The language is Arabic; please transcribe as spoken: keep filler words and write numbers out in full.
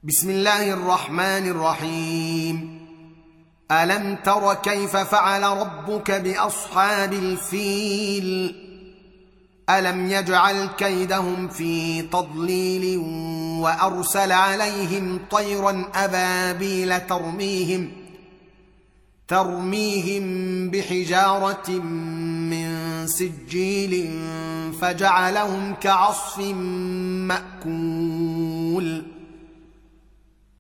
بسم الله الرحمن الرحيم. ألم تر كيف فعل ربك بأصحاب الفيل؟ ألم يجعل كيدهم في تضليل وأرسل عليهم طيرا أبابيل ترميهم ترميهم بحجارة من سجيل فجعلهم كعصف مأكول